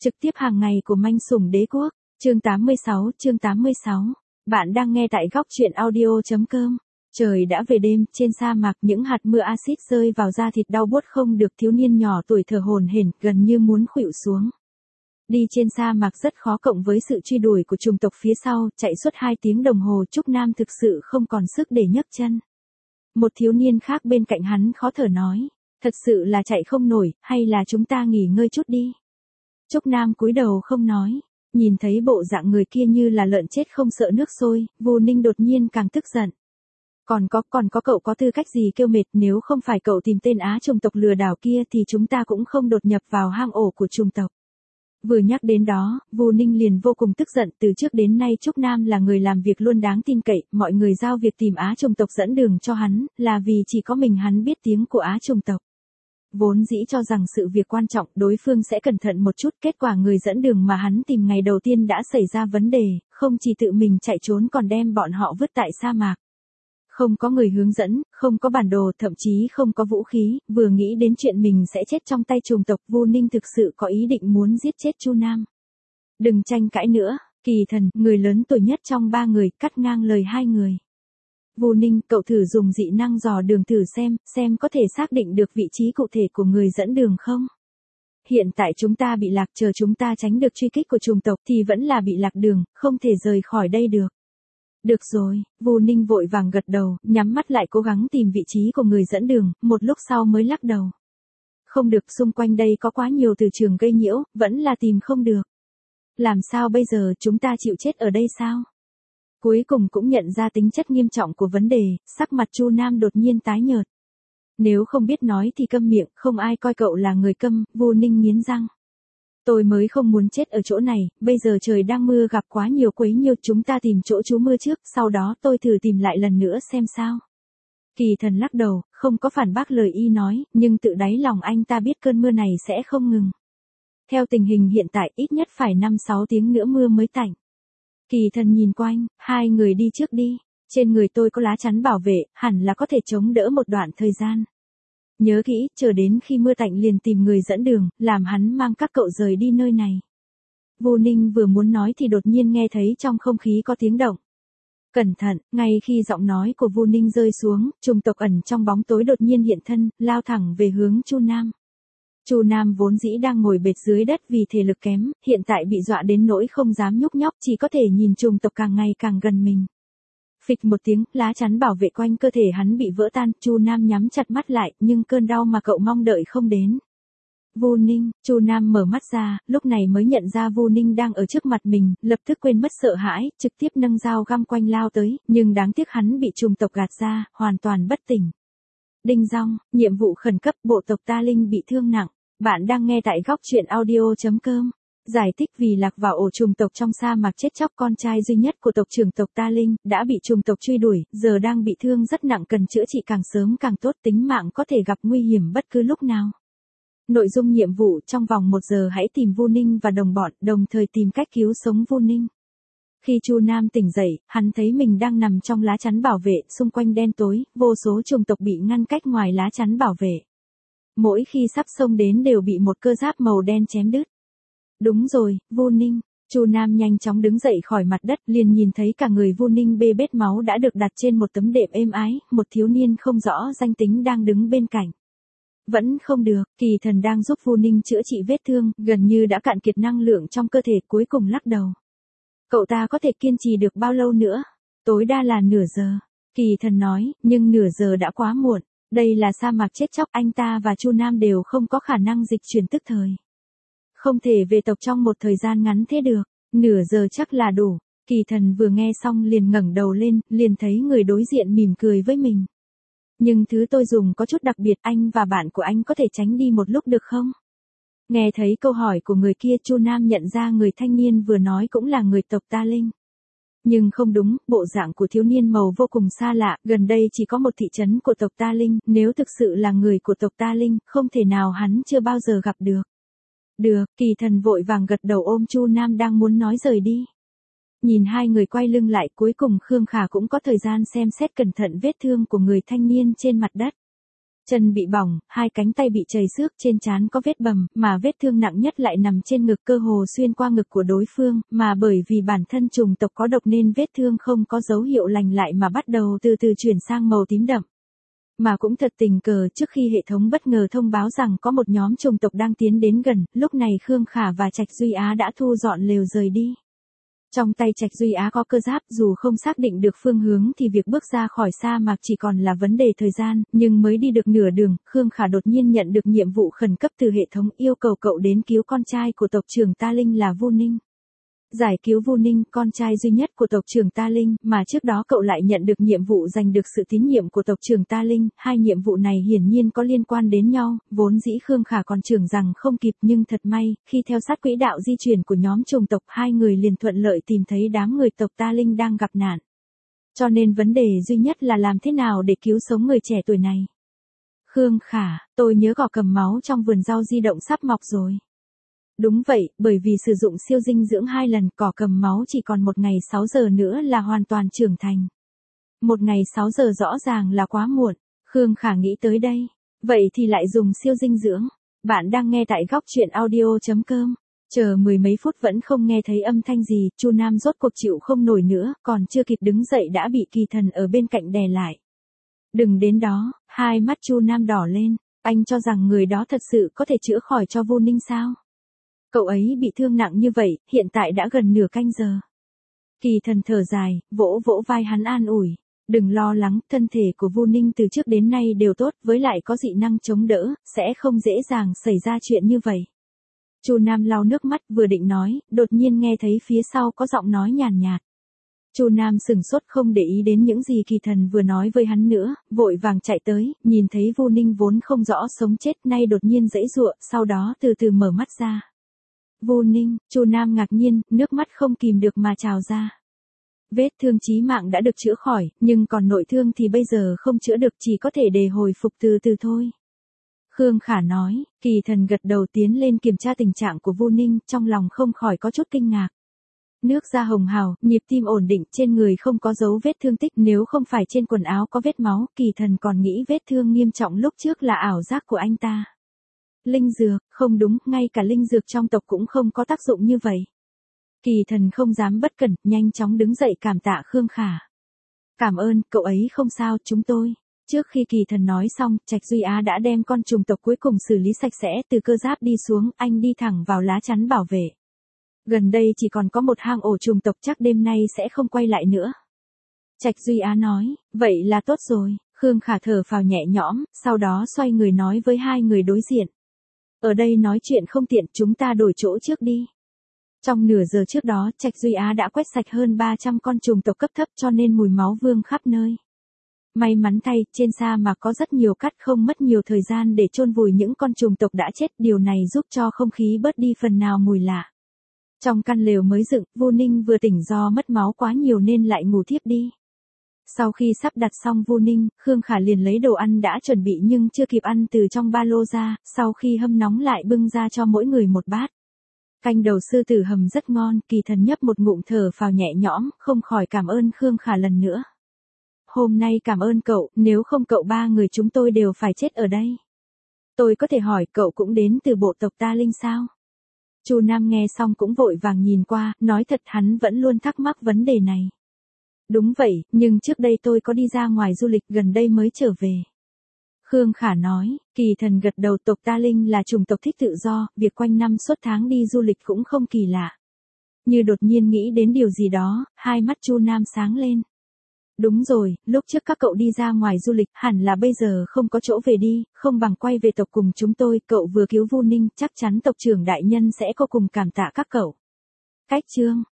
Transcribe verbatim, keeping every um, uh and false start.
Trực tiếp hàng ngày của Manh Sủng Đế Quốc, chương tám mươi sáu, chương tám mươi sáu. Bạn đang nghe tại góc truyện audio.com. Trời đã về đêm, trên sa mạc những hạt mưa axit rơi vào da thịt đau buốt không được, thiếu niên nhỏ tuổi thở hổn hển, gần như muốn khuỵu xuống. Đi trên sa mạc rất khó, cộng với sự truy đuổi của chủng tộc phía sau, chạy suốt hai tiếng đồng hồ, Trúc Nam thực sự không còn sức để nhấc chân. Một thiếu niên khác bên cạnh hắn khó thở nói, thật sự là chạy không nổi, hay là chúng ta nghỉ ngơi chút đi. Trúc Nam cúi đầu không nói, nhìn thấy bộ dạng người kia như là lợn chết không sợ nước sôi, Vu Ninh đột nhiên càng tức giận. Còn có, còn có cậu có tư cách gì kêu mệt, nếu không phải cậu tìm tên Á chủng tộc lừa đảo kia thì chúng ta cũng không đột nhập vào hang ổ của chủng tộc. Vừa nhắc đến đó, Vu Ninh liền vô cùng tức giận, từ trước đến nay Trúc Nam là người làm việc luôn đáng tin cậy, mọi người giao việc tìm Á chủng tộc dẫn đường cho hắn, là vì chỉ có mình hắn biết tiếng của Á chủng tộc. Vốn dĩ cho rằng sự việc quan trọng, đối phương sẽ cẩn thận một chút, kết quả người dẫn đường mà hắn tìm ngày đầu tiên đã xảy ra vấn đề, không chỉ tự mình chạy trốn còn đem bọn họ vứt tại sa mạc. Không có người hướng dẫn, không có bản đồ, thậm chí không có vũ khí, vừa nghĩ đến chuyện mình sẽ chết trong tay chủng tộc, Vu Ninh thực sự có ý định muốn giết chết Chu Nam. Đừng tranh cãi nữa, Kỳ Thần, người lớn tuổi nhất trong ba người, cắt ngang lời hai người. Vu Ninh, cậu thử dùng dị năng dò đường thử xem, xem có thể xác định được vị trí cụ thể của người dẫn đường không? Hiện tại chúng ta bị lạc, chờ chúng ta tránh được truy kích của chủng tộc thì vẫn là bị lạc đường, không thể rời khỏi đây được. Được rồi, Vu Ninh vội vàng gật đầu, nhắm mắt lại cố gắng tìm vị trí của người dẫn đường, một lúc sau mới lắc đầu. Không được, xung quanh đây có quá nhiều từ trường gây nhiễu, vẫn là tìm không được. Làm sao bây giờ, chúng ta chịu chết ở đây sao? Cuối cùng cũng nhận ra tính chất nghiêm trọng của vấn đề, sắc mặt Chu Nam đột nhiên tái nhợt. Nếu không biết nói thì câm miệng, không ai coi cậu là người câm, Vu Ninh nghiến răng. Tôi mới không muốn chết ở chỗ này, bây giờ trời đang mưa, gặp quá nhiều quấy nhiêu, chúng ta tìm chỗ trú mưa trước, sau đó tôi thử tìm lại lần nữa xem sao. Kỳ Thần lắc đầu, không có phản bác lời y nói, nhưng tự đáy lòng anh ta biết cơn mưa này sẽ không ngừng. Theo tình hình hiện tại, ít nhất phải năm sáu tiếng nữa mưa mới tạnh. Kỳ Thần nhìn quanh, hai người đi trước đi, trên người tôi có lá chắn bảo vệ, hẳn là có thể chống đỡ một đoạn thời gian. Nhớ kỹ, chờ đến khi mưa tạnh liền tìm người dẫn đường, làm hắn mang các cậu rời đi nơi này. Vu Ninh vừa muốn nói thì đột nhiên nghe thấy trong không khí có tiếng động. Cẩn thận, ngay khi giọng nói của Vu Ninh rơi xuống, chủng tộc ẩn trong bóng tối đột nhiên hiện thân, lao thẳng về hướng Chu Nam. Chu Nam vốn dĩ đang ngồi bệt dưới đất vì thể lực kém, hiện tại bị dọa đến nỗi không dám nhúc nhóc, chỉ có thể nhìn chủng tộc càng ngày càng gần mình. Phịch một tiếng, lá chắn bảo vệ quanh cơ thể hắn bị vỡ tan, Chu Nam nhắm chặt mắt lại, nhưng cơn đau mà cậu mong đợi không đến. Vu Ninh, Chu Nam mở mắt ra, lúc này mới nhận ra Vu Ninh đang ở trước mặt mình, lập tức quên mất sợ hãi, trực tiếp nâng dao găm quanh lao tới, nhưng đáng tiếc hắn bị chủng tộc gạt ra, hoàn toàn bất tỉnh. Đinh dong, nhiệm vụ khẩn cấp, bộ tộc Ta Linh bị thương nặng. Bạn đang nghe tại góc truyện audio.com. Giải thích, vì lạc vào ổ chủng tộc trong sa mạc chết chóc, con trai duy nhất của tộc trưởng tộc Ta Linh, đã bị chủng tộc truy đuổi, giờ đang bị thương rất nặng, cần chữa trị càng sớm càng tốt, tính mạng có thể gặp nguy hiểm bất cứ lúc nào. Nội dung nhiệm vụ, trong vòng một giờ hãy tìm Vu Ninh và đồng bọn, đồng thời tìm cách cứu sống Vu Ninh. Khi Chu Nam tỉnh dậy, hắn thấy mình đang nằm trong lá chắn bảo vệ, xung quanh đen tối, vô số chủng tộc bị ngăn cách ngoài lá chắn bảo vệ. Mỗi khi sắp xông đến đều bị một cơ giáp màu đen chém đứt. Đúng rồi, Vu Ninh. Chu Nam nhanh chóng đứng dậy khỏi mặt đất, liền nhìn thấy cả người Vu Ninh bê bết máu đã được đặt trên một tấm đệm êm ái, một thiếu niên không rõ danh tính đang đứng bên cạnh. Vẫn không được, Kỳ Thần đang giúp Vu Ninh chữa trị vết thương, gần như đã cạn kiệt năng lượng trong cơ thể, cuối cùng lắc đầu. Cậu ta có thể kiên trì được bao lâu nữa? Tối đa là nửa giờ. Kỳ Thần nói, nhưng nửa giờ đã quá muộn. Đây là sa mạc chết chóc, anh ta và Chu Nam đều không có khả năng dịch chuyển tức thời. Không thể về tộc trong một thời gian ngắn thế được, nửa giờ chắc là đủ. Kỳ Thần vừa nghe xong liền ngẩng đầu lên, liền thấy người đối diện mỉm cười với mình. Nhưng thứ tôi dùng có chút đặc biệt, anh và bạn của anh có thể tránh đi một lúc được không? Nghe thấy câu hỏi của người kia, Chu Nam nhận ra người thanh niên vừa nói cũng là người tộc Ta Linh. Nhưng không đúng, bộ dạng của thiếu niên màu vô cùng xa lạ, gần đây chỉ có một thị trấn của tộc Ta Linh, nếu thực sự là người của tộc Ta Linh, không thể nào hắn chưa bao giờ gặp được. Được, Kỳ Thần vội vàng gật đầu ôm Chu Nam đang muốn nói rời đi. Nhìn hai người quay lưng lại, cuối cùng Khương Khả cũng có thời gian xem xét cẩn thận vết thương của người thanh niên trên mặt đất. Chân bị bỏng, hai cánh tay bị trầy xước, trên trán có vết bầm, mà vết thương nặng nhất lại nằm trên ngực, cơ hồ xuyên qua ngực của đối phương, mà bởi vì bản thân trùng tộc có độc nên vết thương không có dấu hiệu lành lại mà bắt đầu từ từ chuyển sang màu tím đậm. Mà cũng thật tình cờ, trước khi hệ thống bất ngờ thông báo rằng có một nhóm trùng tộc đang tiến đến gần, lúc này Khương Khả và Trạch Duy Á đã thu dọn lều rời đi. Trong tay Trạch Duy Á có cơ giáp, dù không xác định được phương hướng thì việc bước ra khỏi sa mạc chỉ còn là vấn đề thời gian, nhưng mới đi được nửa đường, Khương Khả đột nhiên nhận được nhiệm vụ khẩn cấp từ hệ thống, yêu cầu cậu đến cứu con trai của tộc trưởng Ta Linh là Vu Ninh. Giải cứu Vu Ninh, con trai duy nhất của tộc trưởng Ta Linh, mà trước đó cậu lại nhận được nhiệm vụ giành được sự tín nhiệm của tộc trưởng Ta Linh, hai nhiệm vụ này hiển nhiên có liên quan đến nhau, vốn dĩ Khương Khả còn tưởng rằng không kịp, nhưng thật may, khi theo sát quỹ đạo di chuyển của nhóm trùng tộc, hai người liền thuận lợi tìm thấy đám người tộc Ta Linh đang gặp nạn. Cho nên vấn đề duy nhất là làm thế nào để cứu sống người trẻ tuổi này. Khương Khả, tôi nhớ cỏ cầm máu trong vườn rau di động sắp mọc rồi. Đúng vậy, bởi vì sử dụng siêu dinh dưỡng hai lần, cỏ cầm máu chỉ còn một ngày sáu giờ nữa là hoàn toàn trưởng thành. Một ngày sáu giờ rõ ràng là quá muộn, Khương Khả nghĩ tới đây. Vậy thì lại dùng siêu dinh dưỡng. Bạn đang nghe tại góc truyện audio chấm com. Chờ mười mấy phút vẫn không nghe thấy âm thanh gì, Chu Nam rốt cuộc chịu không nổi nữa, còn chưa kịp đứng dậy đã bị Kỳ Thần ở bên cạnh đè lại. Đừng đến đó, hai mắt Chu Nam đỏ lên, anh cho rằng người đó thật sự có thể chữa khỏi cho Vu Ninh sao? Cậu ấy bị thương nặng như vậy, hiện tại đã gần nửa canh giờ. Kỳ Thần thở dài, vỗ vỗ vai hắn an ủi. Đừng lo lắng, thân thể của Vu Ninh từ trước đến nay đều tốt, với lại có dị năng chống đỡ, sẽ không dễ dàng xảy ra chuyện như vậy. Chu Nam lau nước mắt vừa định nói, đột nhiên nghe thấy phía sau có giọng nói nhàn nhạt. Chu Nam sừng sốt không để ý đến những gì Kỳ Thần vừa nói với hắn nữa, vội vàng chạy tới, nhìn thấy Vu Ninh vốn không rõ sống chết nay đột nhiên giãy giụa, sau đó từ từ mở mắt ra. Vu Ninh, Chu Nam ngạc nhiên, nước mắt không kìm được mà trào ra. Vết thương chí mạng đã được chữa khỏi, nhưng còn nội thương thì bây giờ không chữa được, chỉ có thể để hồi phục từ từ thôi. Khương Khả nói, Kỳ Thần gật đầu tiến lên kiểm tra tình trạng của Vu Ninh, trong lòng không khỏi có chút kinh ngạc. Nước da hồng hào, nhịp tim ổn định, trên người không có dấu vết thương tích, nếu không phải trên quần áo có vết máu, Kỳ Thần còn nghĩ vết thương nghiêm trọng lúc trước là ảo giác của anh ta. Linh dược, không đúng, ngay cả linh dược trong tộc cũng không có tác dụng như vậy. Kỳ Thần không dám bất cẩn, nhanh chóng đứng dậy cảm tạ Khương Khả. Cảm ơn, cậu ấy không sao, chúng tôi. Trước khi Kỳ Thần nói xong, Trạch Duy Á đã đem con trùng tộc cuối cùng xử lý sạch sẽ, từ cơ giáp đi xuống, anh đi thẳng vào lá chắn bảo vệ. Gần đây chỉ còn có một hang ổ trùng tộc, chắc đêm nay sẽ không quay lại nữa. Trạch Duy Á nói, vậy là tốt rồi. Khương Khả thở phào nhẹ nhõm, sau đó xoay người nói với hai người đối diện. Ở đây nói chuyện không tiện, chúng ta đổi chỗ trước đi. Trong nửa giờ trước đó, Trạch Duy Á đã quét sạch hơn ba trăm con trùng tộc cấp thấp cho nên mùi máu vương khắp nơi. May mắn thay, trên sa mạc có rất nhiều cát, không mất nhiều thời gian để chôn vùi những con trùng tộc đã chết, điều này giúp cho không khí bớt đi phần nào mùi lạ. Trong căn lều mới dựng, Vu Ninh vừa tỉnh do mất máu quá nhiều nên lại ngủ thiếp đi. Sau khi sắp đặt xong Vu Ninh, Khương Khả liền lấy đồ ăn đã chuẩn bị nhưng chưa kịp ăn từ trong ba lô ra, sau khi hâm nóng lại bưng ra cho mỗi người một bát. Canh đầu sư tử hầm rất ngon, Kỳ Thần nhấp một ngụm thở phào nhẹ nhõm, không khỏi cảm ơn Khương Khả lần nữa. Hôm nay cảm ơn cậu, nếu không cậu ba người chúng tôi đều phải chết ở đây. Tôi có thể hỏi cậu cũng đến từ bộ tộc Ta Linh sao? Chu Nam nghe xong cũng vội vàng nhìn qua, nói thật hắn vẫn luôn thắc mắc vấn đề này. Đúng vậy, nhưng trước đây tôi có đi ra ngoài du lịch, gần đây mới trở về. Khương Khả nói, Kỳ Thần gật đầu, tộc Ta Linh là chủng tộc thích tự do, việc quanh năm suốt tháng đi du lịch cũng không kỳ lạ. Như đột nhiên nghĩ đến điều gì đó, hai mắt Chu Nam sáng lên. Đúng rồi, lúc trước các cậu đi ra ngoài du lịch, hẳn là bây giờ không có chỗ về đi, không bằng quay về tộc cùng chúng tôi, cậu vừa cứu Vu Ninh, chắc chắn tộc trưởng đại nhân sẽ có cùng cảm tạ các cậu. Cách chương